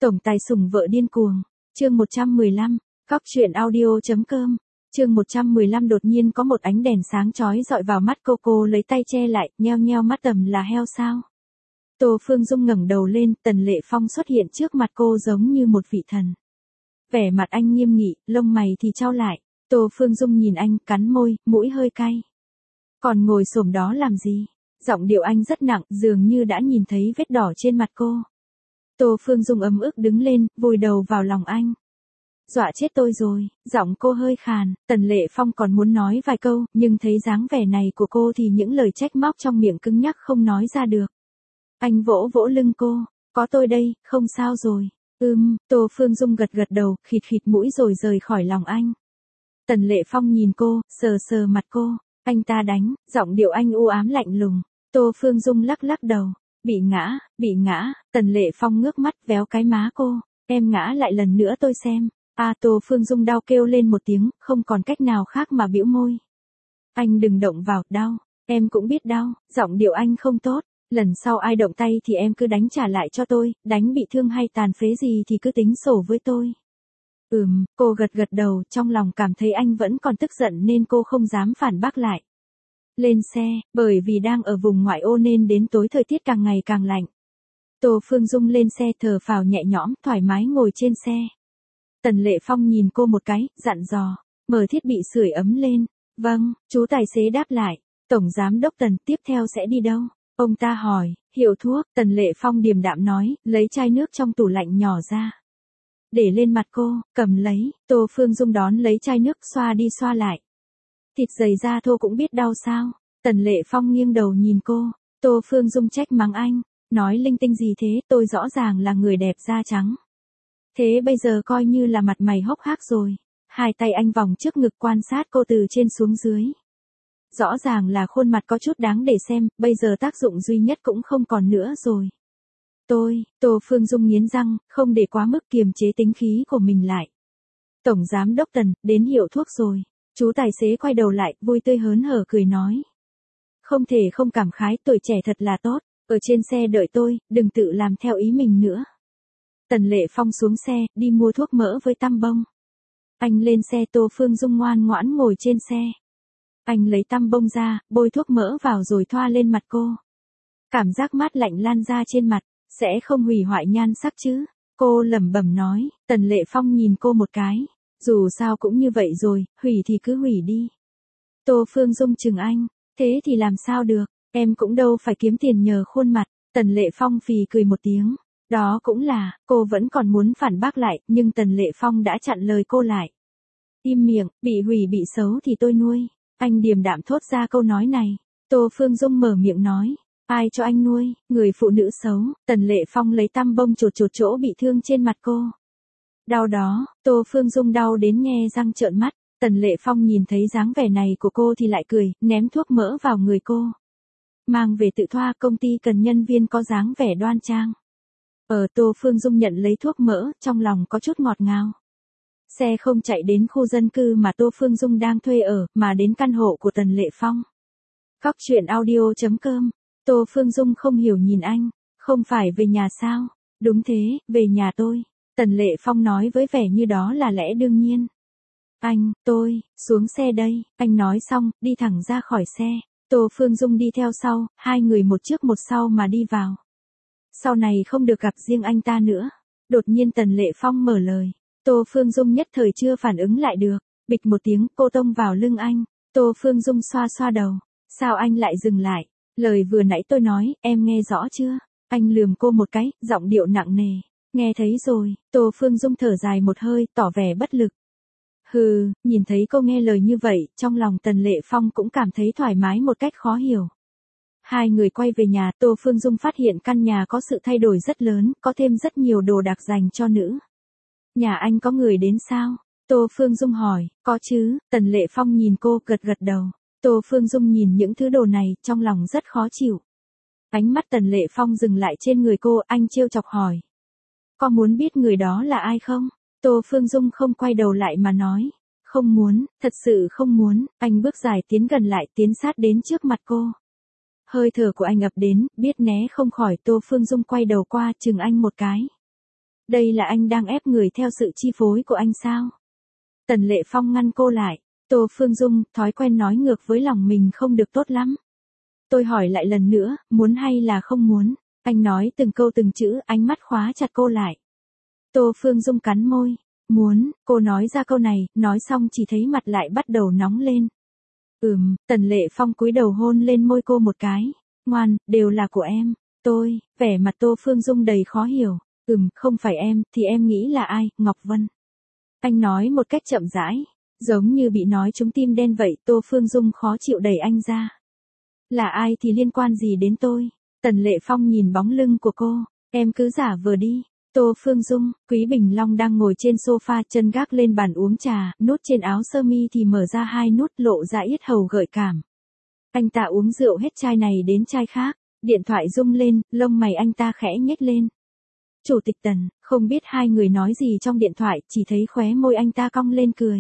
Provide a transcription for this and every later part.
Tổng tài sủng vợ điên cuồng. Chương 115. Cóc truyện audio.com. Chương 115 đột nhiên có một ánh đèn sáng chói dọi vào mắt cô lấy tay che lại, nheo nheo mắt tầm là heo sao. Tô Phương Dung ngẩng đầu lên, Tần Lệ Phong xuất hiện trước mặt cô giống như một vị thần. Vẻ mặt anh nghiêm nghị, lông mày thì chau lại. Tô Phương Dung nhìn anh, cắn môi, mũi hơi cay. Còn ngồi xổm đó làm gì? Giọng điệu anh rất nặng, dường như đã nhìn thấy vết đỏ trên mặt cô. Tô Phương Dung ấm ức đứng lên, vùi đầu vào lòng anh. Dọa chết tôi rồi, giọng cô hơi khàn, Tần Lệ Phong còn muốn nói vài câu, nhưng thấy dáng vẻ này của cô thì những lời trách móc trong miệng cứng nhắc không nói ra được. Anh vỗ vỗ lưng cô, có tôi đây, không sao rồi. Tô Phương Dung gật gật đầu, khịt khịt mũi rồi rời khỏi lòng anh. Tần Lệ Phong nhìn cô, sờ sờ mặt cô, anh ta đánh, giọng điệu anh u ám lạnh lùng. Tô Phương Dung lắc lắc đầu, bị ngã, Tần Lệ Phong ngước mắt véo cái má cô, em ngã lại lần nữa tôi xem. Tô Phương Dung đau kêu lên một tiếng, không còn cách nào khác mà bĩu môi. Anh đừng động vào, đau, em cũng biết đau, giọng điệu anh không tốt, lần sau ai động tay thì em cứ đánh trả lại cho tôi, đánh bị thương hay tàn phế gì thì cứ tính sổ với tôi. Cô gật gật đầu, trong lòng cảm thấy anh vẫn còn tức giận nên cô không dám phản bác lại. Lên xe, bởi vì đang ở vùng ngoại ô nên đến tối thời tiết càng ngày càng lạnh. Tô Phương Dung lên xe thở phào nhẹ nhõm, thoải mái ngồi trên xe. Tần Lệ Phong nhìn cô một cái, dặn dò, mở thiết bị sưởi ấm lên. Vâng, chú tài xế đáp lại. Tổng giám đốc Tần, tiếp theo sẽ đi đâu? Ông ta hỏi, hiệu thuốc, Tần Lệ Phong điềm đạm nói, lấy chai nước trong tủ lạnh nhỏ ra. Để lên mặt cô, cầm lấy, Tô Phương Dung đón lấy chai nước xoa đi xoa lại. Thịt dày da thô cũng biết đau sao? Tần Lệ Phong nghiêng đầu nhìn cô, Tô Phương Dung trách mắng anh, nói linh tinh gì thế, tôi rõ ràng là người đẹp da trắng. Thế bây giờ coi như là mặt mày hốc hác rồi. Hai tay anh vòng trước ngực quan sát cô từ trên xuống dưới. Rõ ràng là khuôn mặt có chút đáng để xem, bây giờ tác dụng duy nhất cũng không còn nữa rồi. Tô Phương Dung nghiến răng, không để quá mức kiềm chế tính khí của mình lại. Tổng giám đốc Tần, đến hiệu thuốc rồi. Chú tài xế quay đầu lại, vui tươi hớn hở cười nói. Không thể không cảm khái, tuổi trẻ thật là tốt, ở trên xe đợi tôi, đừng tự làm theo ý mình nữa. Tần Lệ Phong xuống xe, đi mua thuốc mỡ với tăm bông. Anh lên xe, Tô Phương Dung ngoan ngoãn ngồi trên xe. Anh lấy tăm bông ra, bôi thuốc mỡ vào rồi thoa lên mặt cô. Cảm giác mát lạnh lan ra trên mặt, sẽ không hủy hoại nhan sắc chứ. Cô lẩm bẩm nói, Tần Lệ Phong nhìn cô một cái. Dù sao cũng như vậy rồi, hủy thì cứ hủy đi. Tô Phương Dung chừng anh, thế thì làm sao được, em cũng đâu phải kiếm tiền nhờ khuôn mặt. Tần Lệ Phong phì cười một tiếng. Đó cũng là, cô vẫn còn muốn phản bác lại, nhưng Tần Lệ Phong đã chặn lời cô lại. Im miệng, bị hủy bị xấu thì tôi nuôi. Anh điềm đạm thốt ra câu nói này. Tô Phương Dung mở miệng nói. Ai cho anh nuôi, người phụ nữ xấu. Tần Lệ Phong lấy tăm bông chột chỗ bị thương trên mặt cô. Đau đó, Tô Phương Dung đau đến nhe răng trợn mắt. Tần Lệ Phong nhìn thấy dáng vẻ này của cô thì lại cười, ném thuốc mỡ vào người cô. Mang về tự thoa, công ty cần nhân viên có dáng vẻ đoan trang. Tô Phương Dung nhận lấy thuốc mỡ, trong lòng có chút ngọt ngào. Xe không chạy đến khu dân cư mà Tô Phương Dung đang thuê ở, mà đến căn hộ của Tần Lệ Phong. Cóc truyện audio.com. Tô Phương Dung không hiểu nhìn anh, không phải về nhà sao? Đúng thế, về nhà tôi. Tần Lệ Phong nói với vẻ như đó là lẽ đương nhiên. Xuống xe đây, anh nói xong, đi thẳng ra khỏi xe. Tô Phương Dung đi theo sau, hai người một trước một sau mà đi vào. Sau này không được gặp riêng anh ta nữa. Đột nhiên Tần Lệ Phong mở lời. Tô Phương Dung nhất thời chưa phản ứng lại được. Bịch một tiếng, cô tông vào lưng anh. Tô Phương Dung xoa xoa đầu. Sao anh lại dừng lại? Lời vừa nãy tôi nói, em nghe rõ chưa? Anh lườm cô một cái, giọng điệu nặng nề. Nghe thấy rồi. Tô Phương Dung thở dài một hơi, tỏ vẻ bất lực. Nhìn thấy cô nghe lời như vậy, trong lòng Tần Lệ Phong cũng cảm thấy thoải mái một cách khó hiểu. Hai người quay về nhà, Tô Phương Dung phát hiện căn nhà có sự thay đổi rất lớn, có thêm rất nhiều đồ đặc dành cho nữ. Nhà anh có người đến sao? Tô Phương Dung hỏi, có chứ, Tần Lệ Phong nhìn cô gật gật đầu. Tô Phương Dung nhìn những thứ đồ này, trong lòng rất khó chịu. Ánh mắt Tần Lệ Phong dừng lại trên người cô, anh trêu chọc hỏi. Có muốn biết người đó là ai không? Tô Phương Dung không quay đầu lại mà nói. Không muốn, thật sự không muốn, anh bước dài tiến gần lại, tiến sát đến trước mặt cô. Hơi thở của anh ập đến, biết né không khỏi, Tô Phương Dung quay đầu qua, chừng anh một cái. Đây là anh đang ép người theo sự chi phối của anh sao? Tần Lệ Phong ngăn cô lại. Tô Phương Dung, thói quen nói ngược với lòng mình không được tốt lắm. Tôi hỏi lại lần nữa, muốn hay là không muốn? Anh nói từng câu từng chữ, ánh mắt khóa chặt cô lại. Tô Phương Dung cắn môi. Muốn, cô nói ra câu này, nói xong chỉ thấy mặt lại bắt đầu nóng lên. Tần Lệ Phong cúi đầu hôn lên môi cô một cái. Ngoan, đều là của em. Vẻ mặt Tô Phương Dung đầy khó hiểu. Không phải em, thì em nghĩ là ai, Ngọc Vân. Anh nói một cách chậm rãi, giống như bị nói trúng tim đen vậy. Tô Phương Dung khó chịu đẩy anh ra. Là ai thì liên quan gì đến tôi? Tần Lệ Phong nhìn bóng lưng của cô. Em cứ giả vờ đi. Tô Phương Dung, Quý Bình Long đang ngồi trên sofa, chân gác lên bàn uống trà, nút trên áo sơ mi thì mở ra 2 nút, lộ ra yết hầu gợi cảm. Anh ta uống rượu hết chai này đến chai khác, điện thoại rung lên, lông mày anh ta khẽ nhếch lên. Chủ tịch Tần, không biết hai người nói gì trong điện thoại, chỉ thấy khóe môi anh ta cong lên cười.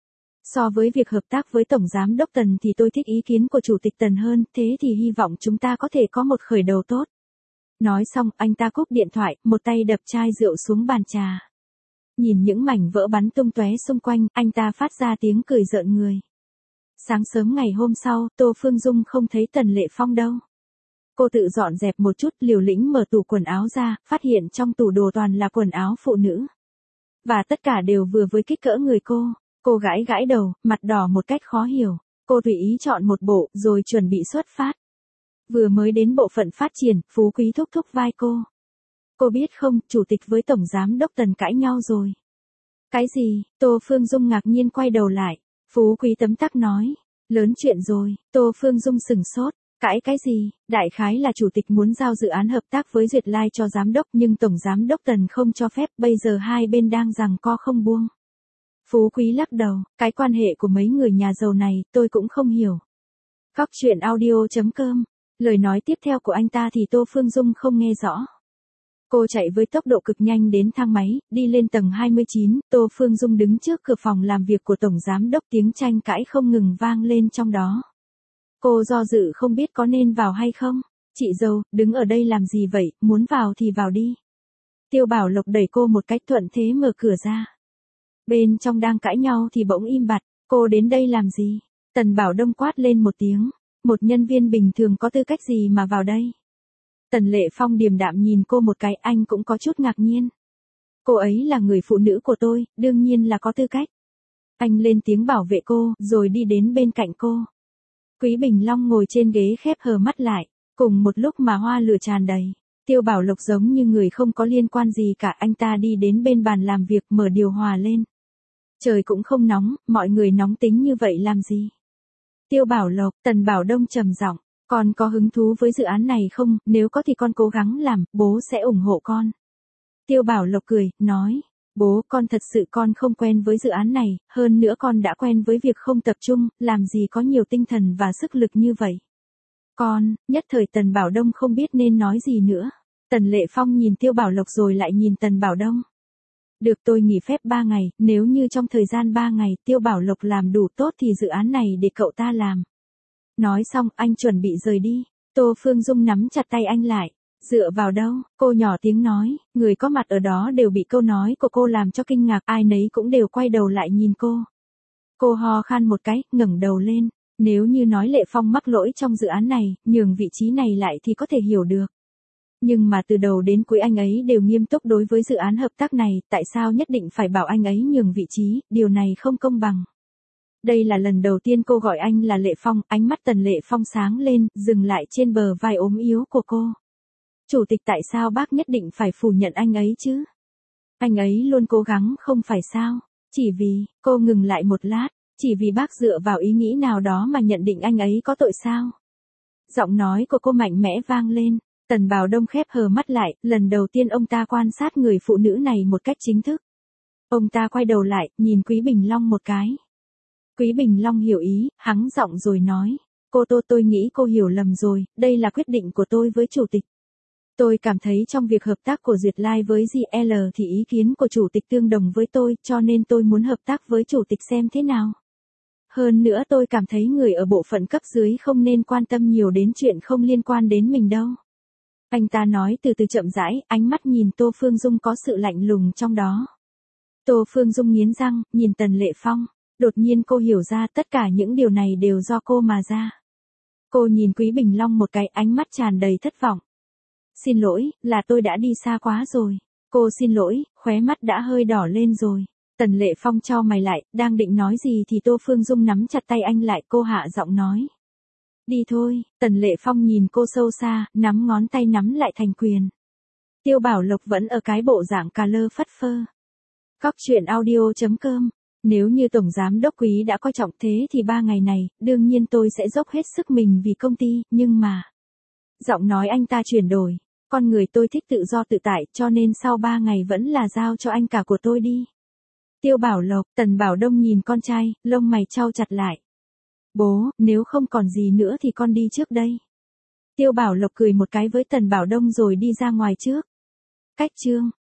So với việc hợp tác với Tổng Giám Đốc Tần thì tôi thích ý kiến của Chủ tịch Tần hơn, thế thì hy vọng chúng ta có thể có một khởi đầu tốt. Nói xong, anh ta cúp điện thoại, một tay đập chai rượu xuống bàn trà. Nhìn những mảnh vỡ bắn tung tóe xung quanh, anh ta phát ra tiếng cười rợn người. Sáng sớm ngày hôm sau, Tô Phương Dung không thấy Tần Lệ Phong đâu. Cô tự dọn dẹp một chút, liều lĩnh mở tủ quần áo ra, phát hiện trong tủ đồ toàn là quần áo phụ nữ. Và tất cả đều vừa với kích cỡ người cô. Cô gãi gãi đầu, mặt đỏ một cách khó hiểu. Cô tùy ý chọn một bộ, rồi chuẩn bị xuất phát. Vừa mới đến bộ phận phát triển, Phú Quý thúc thúc vai cô. Cô biết không, Chủ tịch với Tổng Giám Đốc Tần cãi nhau rồi. Cái gì? Tô Phương Dung ngạc nhiên quay đầu lại. Phú Quý tấm tắc nói. Lớn chuyện rồi. Tô Phương Dung sửng sốt. Cãi cái gì? Đại khái là Chủ tịch muốn giao dự án hợp tác với Duyệt Lai cho Giám đốc, nhưng Tổng Giám Đốc Tần không cho phép, bây giờ hai bên đang giằng co không buông. Phú Quý lắc đầu, cái quan hệ của mấy người nhà giàu này, tôi cũng không hiểu. Góc truyện audio.com. Lời nói tiếp theo của anh ta thì Tô Phương Dung không nghe rõ. Cô chạy với tốc độ cực nhanh đến thang máy, đi lên tầng 29, Tô Phương Dung đứng trước cửa phòng làm việc của Tổng Giám Đốc, tiếng tranh cãi không ngừng vang lên trong đó. Cô do dự không biết có nên vào hay không. Chị dâu, đứng ở đây làm gì vậy, muốn vào thì vào đi. Tiêu Bảo Lộc đẩy cô một cách thuận thế mở cửa ra. Bên trong đang cãi nhau thì bỗng im bặt, cô đến đây làm gì? Tần Bảo Đông quát lên một tiếng. Một nhân viên bình thường có tư cách gì mà vào đây? Tần Lệ Phong điềm đạm nhìn cô một cái, anh cũng có chút ngạc nhiên. Cô ấy là người phụ nữ của tôi, đương nhiên là có tư cách. Anh lên tiếng bảo vệ cô, rồi đi đến bên cạnh cô. Quý Bình Long ngồi trên ghế khép hờ mắt lại, cùng một lúc mà hoa lửa tràn đầy. Tiêu Bảo Lộc giống như người không có liên quan gì cả, anh ta đi đến bên bàn làm việc mở điều hòa lên. Trời cũng không nóng, mọi người nóng tính như vậy làm gì? Tiêu Bảo Lộc, Tần Bảo Đông trầm giọng, con có hứng thú với dự án này không, nếu có thì con cố gắng làm, bố sẽ ủng hộ con. Tiêu Bảo Lộc cười, nói, bố, con thật sự con không quen với dự án này, hơn nữa con đã quen với việc không tập trung, làm gì có nhiều tinh thần và sức lực như vậy. Con, nhất thời Tần Bảo Đông không biết nên nói gì nữa. Tần Lệ Phong nhìn Tiêu Bảo Lộc rồi lại nhìn Tần Bảo Đông. Được, tôi nghỉ phép 3 ngày, nếu như trong thời gian 3 ngày Tiêu Bảo Lộc làm đủ tốt thì dự án này để cậu ta làm. Nói xong, anh chuẩn bị rời đi. Tô Phương Dung nắm chặt tay anh lại. Dựa vào đâu? Cô nhỏ tiếng nói, người có mặt ở đó đều bị câu nói của cô làm cho kinh ngạc, ai nấy cũng đều quay đầu lại nhìn cô. Cô ho khan một cái, ngẩng đầu lên. Nếu như nói Lệ Phong mắc lỗi trong dự án này, nhường vị trí này lại thì có thể hiểu được. Nhưng mà từ đầu đến cuối anh ấy đều nghiêm túc đối với dự án hợp tác này, tại sao nhất định phải bảo anh ấy nhường vị trí, điều này không công bằng. Đây là lần đầu tiên cô gọi anh là Lệ Phong, ánh mắt Tần Lệ Phong sáng lên, dừng lại trên bờ vai ốm yếu của cô. Chủ tịch, tại sao bác nhất định phải phủ nhận anh ấy chứ? Anh ấy luôn cố gắng không phải sao? Chỉ vì, cô ngừng lại một lát, chỉ vì bác dựa vào ý nghĩ nào đó mà nhận định anh ấy có tội sao? Giọng nói của cô mạnh mẽ vang lên. Tần Bảo Đông khép hờ mắt lại, lần đầu tiên ông ta quan sát người phụ nữ này một cách chính thức. Ông ta quay đầu lại, nhìn Quý Bình Long một cái. Quý Bình Long hiểu ý, hắng giọng rồi nói. Cô Tô, tôi nghĩ cô hiểu lầm rồi, đây là quyết định của tôi với Chủ tịch. Tôi cảm thấy trong việc hợp tác của Duyệt Lai với GL thì ý kiến của Chủ tịch tương đồng với tôi, cho nên tôi muốn hợp tác với Chủ tịch xem thế nào. Hơn nữa tôi cảm thấy người ở bộ phận cấp dưới không nên quan tâm nhiều đến chuyện không liên quan đến mình đâu. Anh ta nói từ từ chậm rãi, ánh mắt nhìn Tô Phương Dung có sự lạnh lùng trong đó. Tô Phương Dung nghiến răng, nhìn Tần Lệ Phong. Đột nhiên cô hiểu ra tất cả những điều này đều do cô mà ra. Cô nhìn Quý Bình Long một cái, ánh mắt tràn đầy thất vọng. Xin lỗi, là tôi đã đi xa quá rồi. Cô xin lỗi, khóe mắt đã hơi đỏ lên rồi. Tần Lệ Phong chau mày lại, đang định nói gì thì Tô Phương Dung nắm chặt tay anh lại, cô hạ giọng nói. Đi thôi. Tần Lệ Phong nhìn cô sâu xa, nắm ngón tay nắm lại thành quyền. Tiêu Bảo Lộc vẫn ở cái bộ dạng cà lơ phất phơ. Cóc truyện audio.com. Nếu như Tổng Giám Đốc Quý đã coi trọng thế thì 3 ngày này, đương nhiên tôi sẽ dốc hết sức mình vì công ty, nhưng mà... Giọng nói anh ta chuyển đổi. Con người tôi thích tự do tự tại, cho nên sau 3 ngày vẫn là giao cho anh cả của tôi đi. Tiêu Bảo Lộc, Tần Bảo Đông nhìn con trai, lông mày chau chặt lại. Bố, nếu không còn gì nữa thì con đi trước đây. Tiêu Bảo Lộc cười một cái với Tần Bảo Đông rồi đi ra ngoài trước. Cách chương.